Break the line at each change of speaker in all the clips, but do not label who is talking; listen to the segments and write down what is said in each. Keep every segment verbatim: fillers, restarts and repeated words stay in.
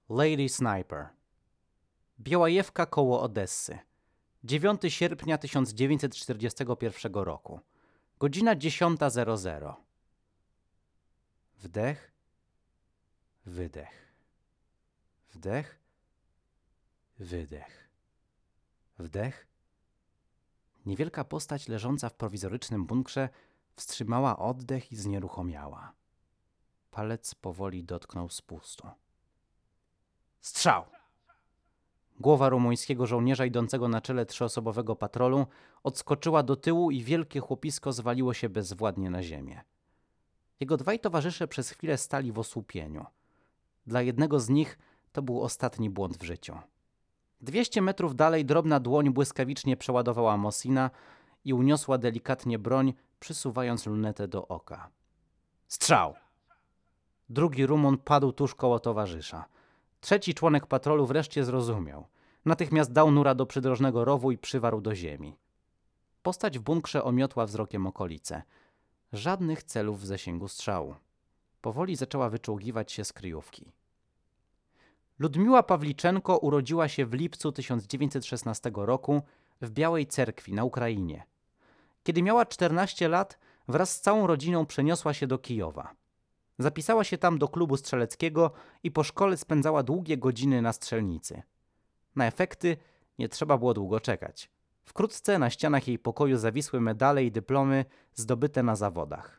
Lady Sniper. Białajewka koło Odessy. dziewiątego sierpnia tysiąc dziewięćset czterdziestego pierwszego roku. Godzina dziesiąta zero zero. Wdech, wydech. Wdech, wydech. Wdech. Niewielka postać leżąca w prowizorycznym bunkrze wstrzymała oddech i znieruchomiała. Palec powoli dotknął spustu. Strzał! Głowa rumuńskiego żołnierza idącego na czele trzyosobowego patrolu odskoczyła do tyłu i wielkie chłopisko zwaliło się bezwładnie na ziemię. Jego dwaj towarzysze przez chwilę stali w osłupieniu. Dla jednego z nich to był ostatni błąd w życiu. Dwieście metrów dalej drobna dłoń błyskawicznie przeładowała Mosina i uniosła delikatnie broń, przysuwając lunetę do oka. Strzał! Drugi Rumun padł tuż koło towarzysza. Trzeci członek patrolu wreszcie zrozumiał. Natychmiast dał nura do przydrożnego rowu i przywarł do ziemi. Postać w bunkrze omiotła wzrokiem okolice. Żadnych celów w zasięgu strzału. Powoli zaczęła wyczołgiwać się z kryjówki. Ludmiła Pawliczenko urodziła się w lipcu tysiąc dziewięćset szesnastego roku w Białej Cerkwi na Ukrainie. Kiedy miała czternaście lat, wraz z całą rodziną przeniosła się do Kijowa. Zapisała się tam do klubu strzeleckiego i po szkole spędzała długie godziny na strzelnicy. Na efekty nie trzeba było długo czekać. Wkrótce na ścianach jej pokoju zawisły medale i dyplomy zdobyte na zawodach.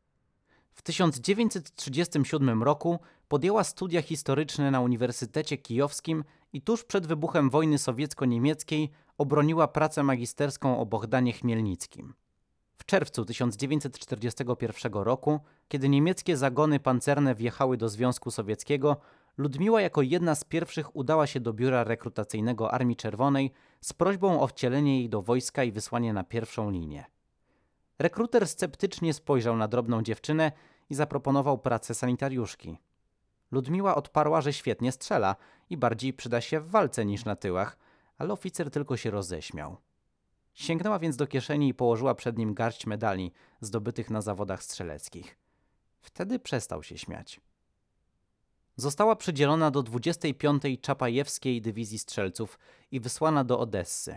W tysiąc dziewięćset trzydziestym siódmym roku podjęła studia historyczne na Uniwersytecie Kijowskim i tuż przed wybuchem wojny sowiecko-niemieckiej obroniła pracę magisterską o Bohdanie Chmielnickim. W czerwcu tysiąc dziewięćset czterdziestego pierwszego roku, kiedy niemieckie zagony pancerne wjechały do Związku Sowieckiego, Ludmiła jako jedna z pierwszych udała się do biura rekrutacyjnego Armii Czerwonej z prośbą o wcielenie jej do wojska i wysłanie na pierwszą linię. Rekruter sceptycznie spojrzał na drobną dziewczynę i zaproponował pracę sanitariuszki. Ludmiła odparła, że świetnie strzela i bardziej przyda się w walce niż na tyłach, ale oficer tylko się roześmiał. Sięgnęła więc do kieszeni i położyła przed nim garść medali zdobytych na zawodach strzeleckich. Wtedy przestał się śmiać. Została przydzielona do dwudziestej piątej Czapajewskiej Dywizji Strzelców i wysłana do Odessy.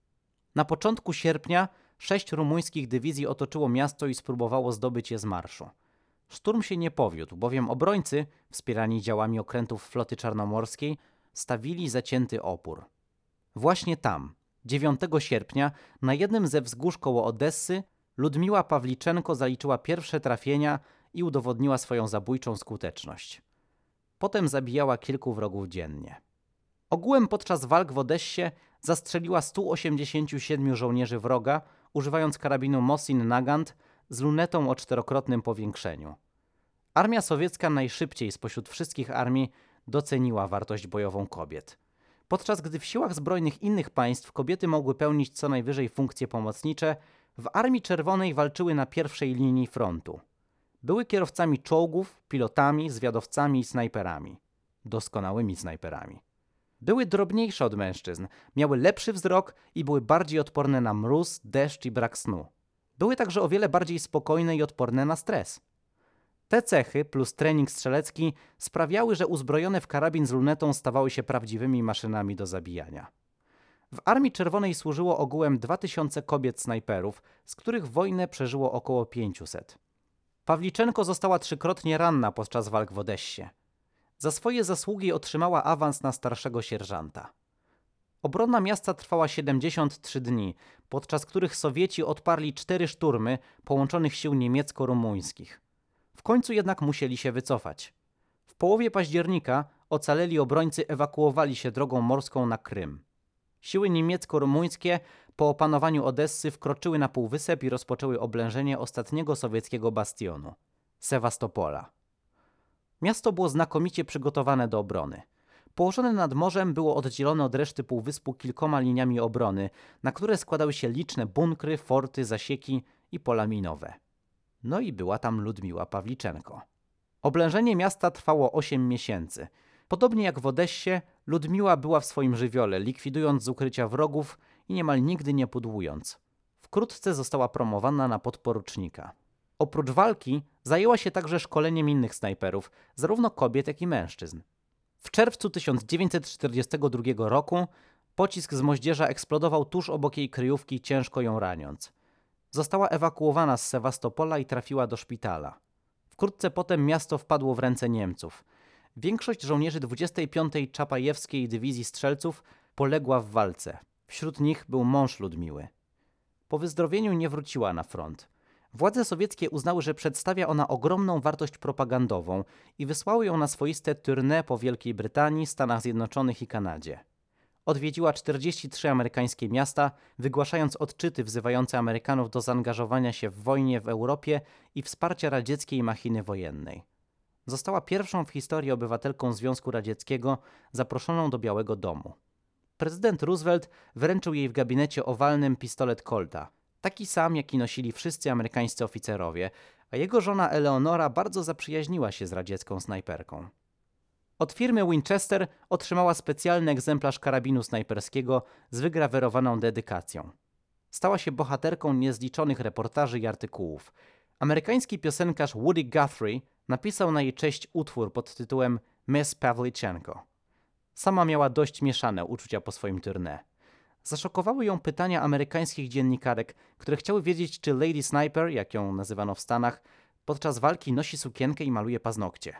Na początku sierpnia sześć rumuńskich dywizji otoczyło miasto i spróbowało zdobyć je z marszu. Szturm się nie powiódł, bowiem obrońcy, wspierani działami okrętów floty czarnomorskiej, stawili zacięty opór. Właśnie tam, dziewiątego sierpnia, na jednym ze wzgórz koło Odessy, Ludmiła Pawliczenko zaliczyła pierwsze trafienia i udowodniła swoją zabójczą skuteczność. Potem zabijała kilku wrogów dziennie. Ogółem podczas walk w Odessie zastrzeliła stu osiemdziesięciu siedmiu żołnierzy wroga, używając karabinu Mosin Nagant z lunetą o czterokrotnym powiększeniu. Armia sowiecka najszybciej spośród wszystkich armii doceniła wartość bojową kobiet. Podczas gdy w siłach zbrojnych innych państw kobiety mogły pełnić co najwyżej funkcje pomocnicze, w Armii Czerwonej walczyły na pierwszej linii frontu. Były kierowcami czołgów, pilotami, zwiadowcami i snajperami. Doskonałymi snajperami. Były drobniejsze od mężczyzn, miały lepszy wzrok i były bardziej odporne na mróz, deszcz i brak snu. Były także o wiele bardziej spokojne i odporne na stres. Te cechy plus trening strzelecki sprawiały, że uzbrojone w karabin z lunetą stawały się prawdziwymi maszynami do zabijania. W Armii Czerwonej służyło ogółem dwa tysiące kobiet snajperów, z których wojnę przeżyło około pięćset. Pawliczenko została trzykrotnie ranna podczas walk w Odessie. Za swoje zasługi otrzymała awans na starszego sierżanta. Obrona miasta trwała siedemdziesiąt trzy dni, podczas których Sowieci odparli cztery szturmy połączonych sił niemiecko-rumuńskich. W końcu jednak musieli się wycofać. W połowie października ocaleli obrońcy ewakuowali się drogą morską na Krym. Siły niemiecko-rumuńskie po opanowaniu Odessy wkroczyły na półwysep i rozpoczęły oblężenie ostatniego sowieckiego bastionu – Sewastopola. Miasto było znakomicie przygotowane do obrony. Położone nad morzem, było oddzielone od reszty półwyspu kilkoma liniami obrony, na które składały się liczne bunkry, forty, zasieki i pola minowe. No i była tam Ludmiła Pawliczenko. Oblężenie miasta trwało osiem miesięcy. Podobnie jak w Odessie, Ludmiła była w swoim żywiole, likwidując z ukrycia wrogów i niemal nigdy nie pudłując. Wkrótce została promowana na podporucznika. Oprócz walki zajęła się także szkoleniem innych snajperów, zarówno kobiet, jak i mężczyzn. W czerwcu tysiąc dziewięćset czterdziestego drugiego roku pocisk z moździerza eksplodował tuż obok jej kryjówki, ciężko ją raniąc. Została ewakuowana z Sewastopola i trafiła do szpitala. Wkrótce potem miasto wpadło w ręce Niemców. Większość żołnierzy dwudziestej piątej Czapajewskiej Dywizji Strzelców poległa w walce. Wśród nich był mąż Ludmiły. Po wyzdrowieniu nie wróciła na front. Władze sowieckie uznały, że przedstawia ona ogromną wartość propagandową i wysłały ją na swoiste tournée po Wielkiej Brytanii, Stanach Zjednoczonych i Kanadzie. Odwiedziła czterdzieści trzy amerykańskie miasta, wygłaszając odczyty wzywające Amerykanów do zaangażowania się w wojnie w Europie i wsparcia radzieckiej machiny wojennej. Została pierwszą w historii obywatelką Związku Radzieckiego zaproszoną do Białego Domu. Prezydent Roosevelt wręczył jej w gabinecie owalnym pistolet Colta, taki sam, jaki nosili wszyscy amerykańscy oficerowie, a jego żona Eleonora bardzo zaprzyjaźniła się z radziecką snajperką. Od firmy Winchester otrzymała specjalny egzemplarz karabinu snajperskiego z wygrawerowaną dedykacją. Stała się bohaterką niezliczonych reportaży i artykułów. Amerykański piosenkarz Woody Guthrie napisał na jej cześć utwór pod tytułem Miss Pawliczenko. Sama miała dość mieszane uczucia po swoim tournée. Zaszokowały ją pytania amerykańskich dziennikarek, które chciały wiedzieć, czy Lady Sniper, jak ją nazywano w Stanach, podczas walki nosi sukienkę i maluje paznokcie.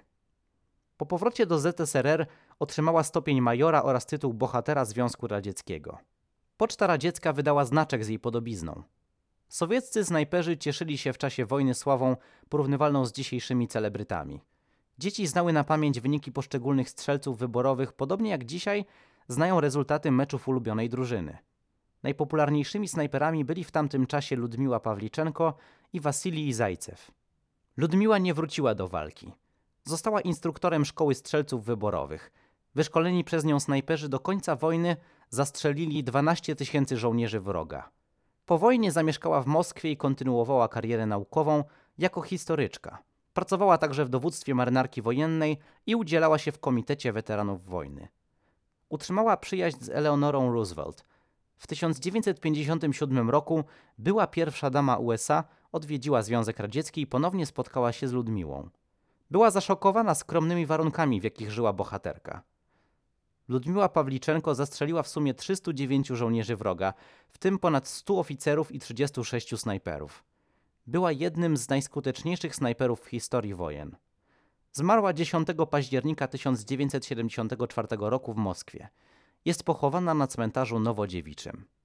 Po powrocie do Z S R R otrzymała stopień majora oraz tytuł bohatera Związku Radzieckiego. Poczta radziecka wydała znaczek z jej podobizną. Sowieccy snajperzy cieszyli się w czasie wojny sławą porównywalną z dzisiejszymi celebrytami. Dzieci znały na pamięć wyniki poszczególnych strzelców wyborowych, podobnie jak dzisiaj znają rezultaty meczów ulubionej drużyny. Najpopularniejszymi snajperami byli w tamtym czasie Ludmiła Pawliczenko i Wasilij Zajcew. Ludmiła nie wróciła do walki. Została instruktorem szkoły strzelców wyborowych. Wyszkoleni przez nią snajperzy do końca wojny zastrzelili dwanaście tysięcy żołnierzy wroga. Po wojnie zamieszkała w Moskwie i kontynuowała karierę naukową jako historyczka. Pracowała także w dowództwie marynarki wojennej i udzielała się w Komitecie Weteranów Wojny. Utrzymała przyjaźń z Eleanorą Roosevelt. W tysiąc dziewięćset pięćdziesiątym siódmym roku była pierwsza dama U S A, odwiedziła Związek Radziecki i ponownie spotkała się z Ludmiłą. Była zaszokowana skromnymi warunkami, w jakich żyła bohaterka. Ludmiła Pawliczenko zastrzeliła w sumie trzystu dziewięciu żołnierzy wroga, w tym ponad stu oficerów i trzydziestu sześciu snajperów. Była jednym z najskuteczniejszych snajperów w historii wojen. Zmarła dziesiątego października tysiąc dziewięćset siedemdziesiątego czwartego roku w Moskwie. Jest pochowana na cmentarzu Nowodziewiczym.